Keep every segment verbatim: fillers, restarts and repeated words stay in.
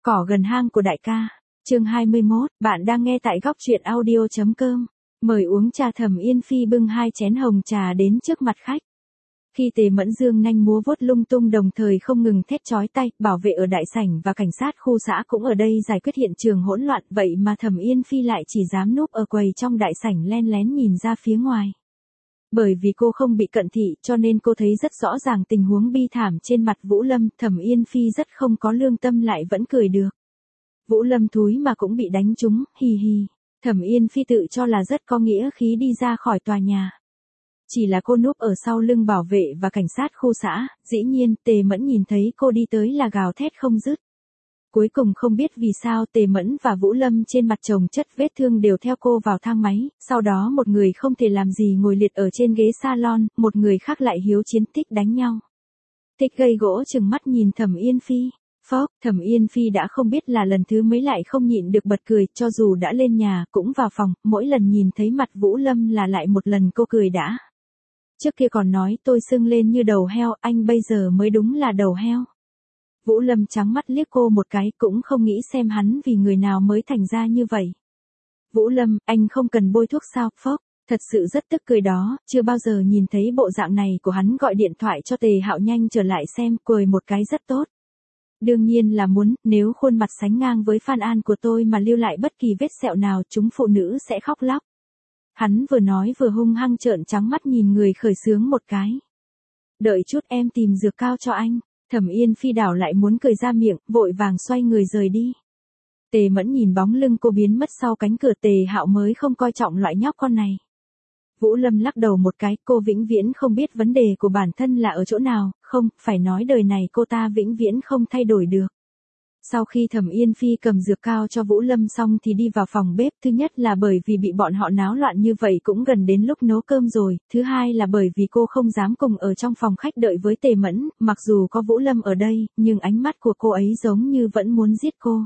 Cỏ gần hang của đại ca. Chương hai mươi mốt, bạn đang nghe tại góc truyện audio chấm com. Mời uống trà. Thẩm Yên Phi bưng hai chén hồng trà đến trước mặt khách. Khi Tề Mẫn Dương nhanh múa vuốt lung tung đồng thời không ngừng thét chói tai, bảo vệ ở đại sảnh và cảnh sát khu xã cũng ở đây giải quyết hiện trường hỗn loạn, vậy mà Thẩm Yên Phi lại chỉ dám núp ở quầy trong đại sảnh len lén nhìn ra phía ngoài. Bởi vì cô không bị cận thị cho nên cô thấy rất rõ ràng tình huống bi thảm trên mặt Vũ Lâm. Thẩm Yên Phi rất không có lương tâm lại vẫn cười được. Vũ Lâm thúi mà cũng bị đánh trúng, hì hì. Thẩm Yên Phi tự cho là rất có nghĩa khí đi ra khỏi tòa nhà. Chỉ là cô núp ở sau lưng bảo vệ và cảnh sát khu xã, dĩ nhiên Tề Mẫn nhìn thấy cô đi tới là gào thét không dứt. Cuối cùng không biết vì sao Tề Mẫn và Vũ Lâm trên mặt chồng chất vết thương đều theo cô vào thang máy, sau đó một người không thể làm gì ngồi liệt ở trên ghế salon, một người khác lại hiếu chiến tích đánh nhau. Tích gây gỗ chừng mắt nhìn Thẩm Yên Phi. Phốc, Thẩm Yên Phi đã không biết là lần thứ mấy lại không nhịn được bật cười, cho dù đã lên nhà, cũng vào phòng, mỗi lần nhìn thấy mặt Vũ Lâm là lại một lần cô cười đã. Trước kia còn nói tôi sưng lên như đầu heo, anh bây giờ mới đúng là đầu heo. Vũ Lâm trắng mắt liếc cô một cái, cũng không nghĩ xem hắn vì người nào mới thành ra như vậy. Vũ Lâm, anh không cần bôi thuốc sao? Phốc, thật sự rất tức cười đó, chưa bao giờ nhìn thấy bộ dạng này của hắn. Gọi điện thoại cho Tề Hạo nhanh trở lại xem, cười một cái rất tốt. Đương nhiên là muốn, nếu khuôn mặt sánh ngang với Phan An của tôi mà lưu lại bất kỳ vết sẹo nào, chúng phụ nữ sẽ khóc lóc. Hắn vừa nói vừa hung hăng trợn trắng mắt nhìn người khởi xướng một cái. Đợi chút em tìm dược cao cho anh. Thẩm Yên Phi đảo lại muốn cười ra miệng, vội vàng xoay người rời đi. Tề Mẫn nhìn bóng lưng cô biến mất sau cánh cửa. Tề Hạo mới không coi trọng loại nhóc con này. Vũ Lâm lắc đầu một cái, cô vĩnh viễn không biết vấn đề của bản thân là ở chỗ nào, không, phải nói đời này cô ta vĩnh viễn không thay đổi được. Sau khi Thẩm Yên Phi cầm dược cao cho Vũ Lâm xong thì đi vào phòng bếp, thứ nhất là bởi vì bị bọn họ náo loạn như vậy cũng gần đến lúc nấu cơm rồi, thứ hai là bởi vì cô không dám cùng ở trong phòng khách đợi với Tề Mẫn, mặc dù có Vũ Lâm ở đây, nhưng ánh mắt của cô ấy giống như vẫn muốn giết cô.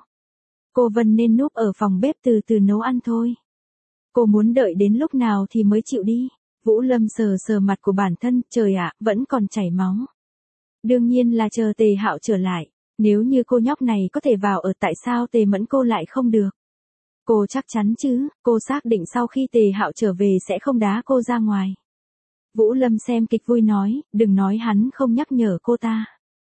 Cô Vân nên núp ở phòng bếp từ từ nấu ăn thôi. Cô muốn đợi đến lúc nào thì mới chịu đi. Vũ Lâm sờ sờ mặt của bản thân, trời ạ, vẫn còn chảy máu. Đương nhiên là chờ Tề Hạo trở lại. Nếu như cô nhóc này có thể vào ở, tại sao Tề Mẫn cô lại không được? Cô chắc chắn chứ, cô xác định sau khi Tề Hạo trở về sẽ không đá cô ra ngoài. Vũ Lâm xem kịch vui nói, đừng nói hắn không nhắc nhở cô ta.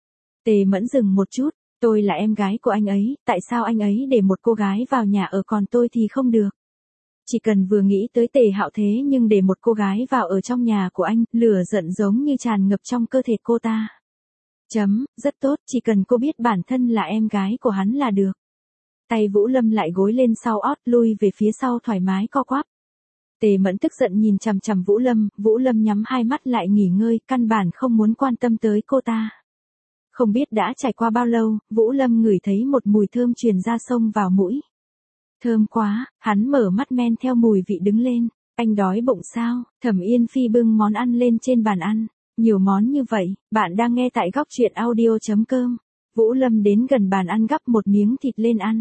Tề Mẫn dừng một chút, tôi là em gái của anh ấy, tại sao anh ấy để một cô gái vào nhà ở còn tôi thì không được? Chỉ cần vừa nghĩ tới Tề Hạo thế nhưng để một cô gái vào ở trong nhà của anh, lửa giận giống như tràn ngập trong cơ thể cô ta. Chấm, rất tốt, chỉ cần cô biết bản thân là em gái của hắn là được. Tay Vũ Lâm lại gối lên sau ót, lui về phía sau thoải mái co quắp. Tề Mẫn tức giận nhìn chằm chằm Vũ Lâm, Vũ Lâm nhắm hai mắt lại nghỉ ngơi, căn bản không muốn quan tâm tới cô ta. Không biết đã trải qua bao lâu, Vũ Lâm ngửi thấy một mùi thơm truyền ra xông vào mũi. Thơm quá, hắn mở mắt men theo mùi vị đứng lên. Anh đói bụng sao? Thẩm Yên Phi bưng món ăn lên trên bàn ăn. Nhiều món như vậy, bạn đang nghe tại góc truyện audio chấm com. Vũ Lâm đến gần bàn ăn gắp một miếng thịt lên ăn.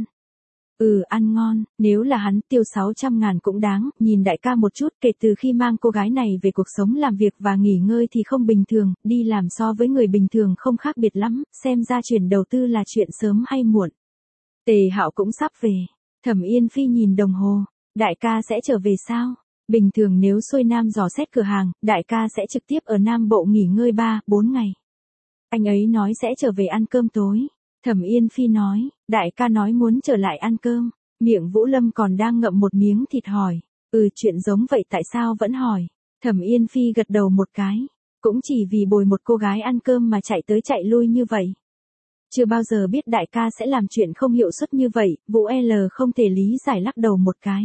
Ừ, ăn ngon, nếu là hắn tiêu sáu trăm ngàn cũng đáng, nhìn đại ca một chút, kể từ khi mang cô gái này về cuộc sống làm việc và nghỉ ngơi thì không bình thường, đi làm so với người bình thường không khác biệt lắm, xem ra chuyển đầu tư là chuyện sớm hay muộn. Tề Hạo cũng sắp về. Thẩm Yên Phi nhìn đồng hồ, đại ca sẽ trở về sao? Bình thường nếu xuôi nam dò xét cửa hàng, đại ca sẽ trực tiếp ở Nam Bộ nghỉ ngơi ba, bốn ngày. Anh ấy nói sẽ trở về ăn cơm tối. Thẩm Yên Phi nói, đại ca nói muốn trở lại ăn cơm. Miệng Vũ Lâm còn đang ngậm một miếng thịt hỏi, ừ chuyện giống vậy tại sao vẫn hỏi. Thẩm Yên Phi gật đầu một cái, cũng chỉ vì bồi một cô gái ăn cơm mà chạy tới chạy lui như vậy. Chưa bao giờ biết đại ca sẽ làm chuyện không hiệu suất như vậy, Vũ L không thể lý giải lắc đầu một cái.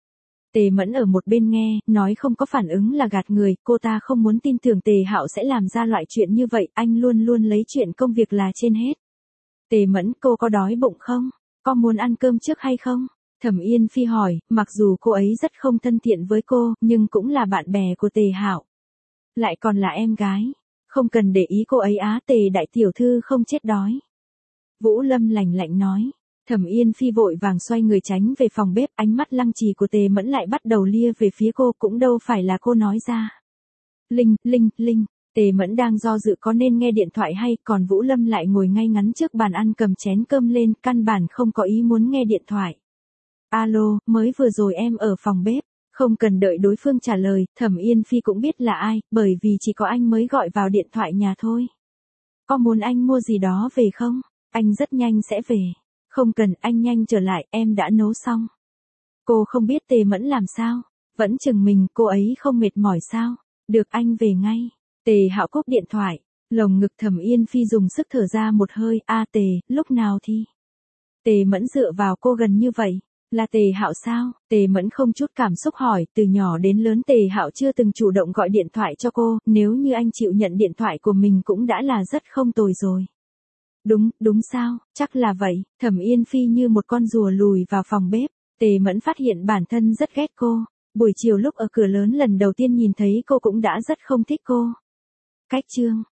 Tề Mẫn ở một bên nghe, nói không có phản ứng là gạt người, cô ta không muốn tin tưởng Tề Hạo sẽ làm ra loại chuyện như vậy, anh luôn luôn lấy chuyện công việc là trên hết. Tề Mẫn, cô có đói bụng không? Có muốn ăn cơm trước hay không? Thẩm Yên Phi hỏi, mặc dù cô ấy rất không thân thiện với cô, nhưng cũng là bạn bè của Tề Hạo. Lại còn là em gái. Không cần để ý cô ấy á. Tề đại tiểu thư không chết đói. Vũ Lâm lạnh lạnh nói. Thẩm Yên Phi vội vàng xoay người tránh về phòng bếp, ánh mắt lăng trì của Tề Mẫn lại bắt đầu lia về phía cô, cũng đâu phải là cô nói ra. Linh, Linh, Linh, Tề Mẫn đang do dự có nên nghe điện thoại hay, còn Vũ Lâm lại ngồi ngay ngắn trước bàn ăn cầm chén cơm lên, căn bản không có ý muốn nghe điện thoại. Alo, mới vừa rồi em ở phòng bếp. Không cần đợi đối phương trả lời, Thẩm Yên Phi cũng biết là ai, bởi vì chỉ có anh mới gọi vào điện thoại nhà thôi. Có muốn anh mua gì đó về không? Anh rất nhanh sẽ về. Không cần, anh nhanh trở lại, em đã nấu xong. Cô không biết Tề Mẫn làm sao? Vẫn chừng mình, cô ấy không mệt mỏi sao? Được, anh về ngay. Tề Hạo cúp điện thoại, lồng ngực Thẩm Yên Phi dùng sức thở ra một hơi, a Tề, lúc nào thì? Tề Mẫn dựa vào cô gần như vậy. Là Tề Hạo sao? Tề Mẫn không chút cảm xúc hỏi, từ nhỏ đến lớn Tề Hạo chưa từng chủ động gọi điện thoại cho cô, nếu như anh chịu nhận điện thoại của mình cũng đã là rất không tồi rồi. Đúng, đúng sao, chắc là vậy. Thẩm Yên Phi như một con rùa lùi vào phòng bếp, Tề Mẫn phát hiện bản thân rất ghét cô. Buổi chiều lúc ở cửa lớn lần đầu tiên nhìn thấy cô cũng đã rất không thích cô. Cách chương